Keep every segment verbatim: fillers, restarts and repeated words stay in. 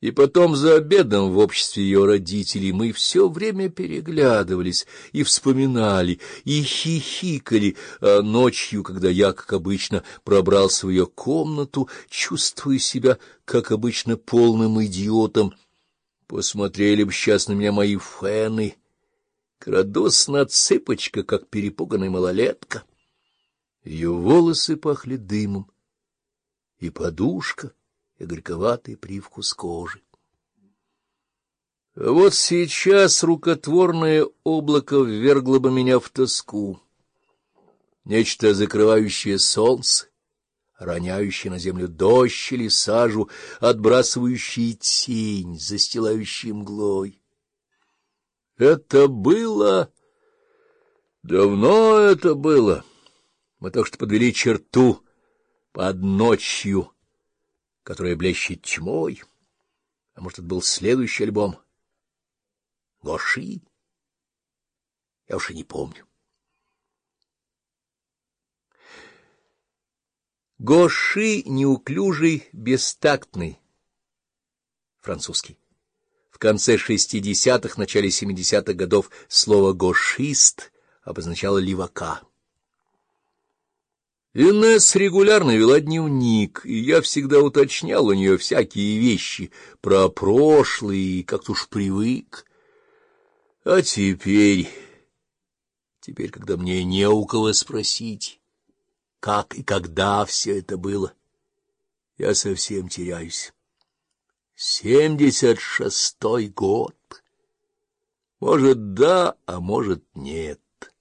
И потом за обедом в обществе ее родителей мы все время переглядывались и вспоминали, и хихикали, а ночью, когда я, как обычно, пробрался в ее комнату, чувствуя себя, как обычно, полным идиотом, посмотрели бы сейчас на меня мои фены, крадусь на цыпочках, как перепуганная малолетка. Ее волосы пахли дымом, и подушка, и горьковатый привкус кожи. А вот сейчас рукотворное облако ввергло бы меня в тоску. Нечто закрывающее солнце, роняющее на землю дождь или сажу, отбрасывающее тень, застилающую мглой. Это было... Давно это было. Мы только что подвели черту под ночью, которая блещет тьмой. А может, это был следующий альбом? Гоши? Я уж и не помню. Гоши неуклюжий, бестактный. Французский. В конце шестидесятых, начале семидесятых годов слово «гошист» обозначало левака. Инесс регулярно вела дневник, и я всегда уточнял у нее всякие вещи про прошлое и как-то уж привык. А теперь, теперь, когда мне не у кого спросить, как и когда все это было, я совсем теряюсь. Семьдесят шестой год. Может, да, а может, нет.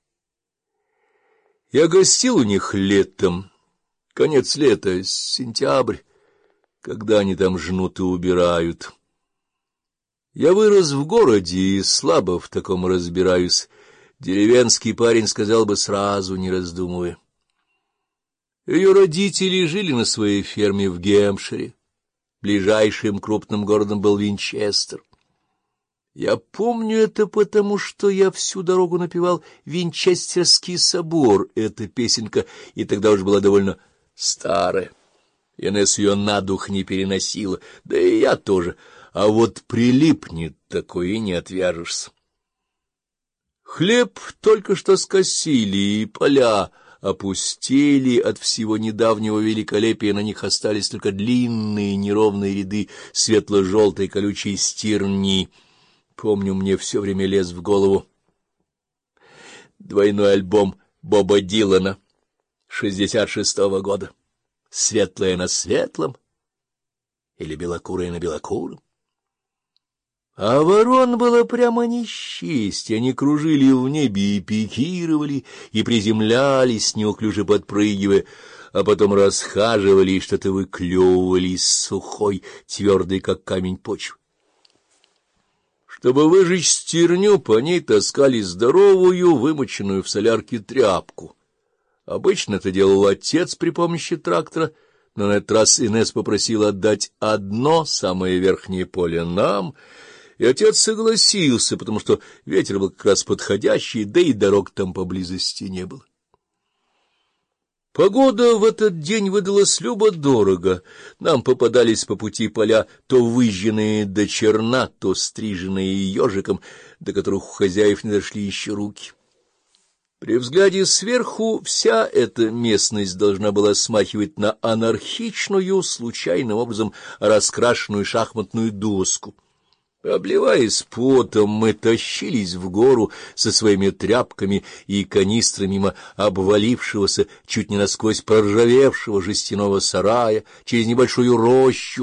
Я гостил у них летом, конец лета, сентябрь, когда они там жнут и убирают. Я вырос в городе и слабо в таком разбираюсь. Деревенский парень сказал бы сразу, не раздумывая. Ее родители жили на своей ферме в Гэмпшире. Ближайшим крупным городом был Винчестер. Я помню это потому, что я всю дорогу напевал «Винчестерский собор». Эта песенка и тогда уж была довольно старая. Инесс ее на дух не переносила, да и я тоже. А вот прилипнет такое и не отвяжешься. Хлеб только что скосили, и поля опустели от всего недавнего великолепия, на них остались только длинные неровные ряды светло-желтой колючей стерни. Помню, мне все время лез в голову двойной альбом Боба Дилана шестьдесят шестого года. «Светлое на светлом» или «Белокурое на белокуром». А ворон было прямо не счесть, они кружили в небе и пикировали, и приземлялись, неуклюже подпрыгивая, а потом расхаживали и что-то выклевывали из сухой, твердой, как камень, почвы. Чтобы выжечь стерню, по ней таскали здоровую, вымоченную в солярке тряпку. Обычно это делал отец при помощи трактора, но на этот раз Инесс попросила отдать одно, самое верхнее поле, нам, и отец согласился, потому что ветер был как раз подходящий, да и дорог там поблизости не было. Погода в этот день выдалась любо-дорого. Нам попадались по пути поля то выжженные до черна, то стриженные ежиком, до которых у хозяев не дошли еще руки. При взгляде сверху вся эта местность должна была смахивать на анархичную, случайным образом раскрашенную шахматную доску. Обливаясь потом, мы тащились в гору со своими тряпками и канистрами мимо обвалившегося, чуть не насквозь проржавевшего жестяного сарая, через небольшую рощу,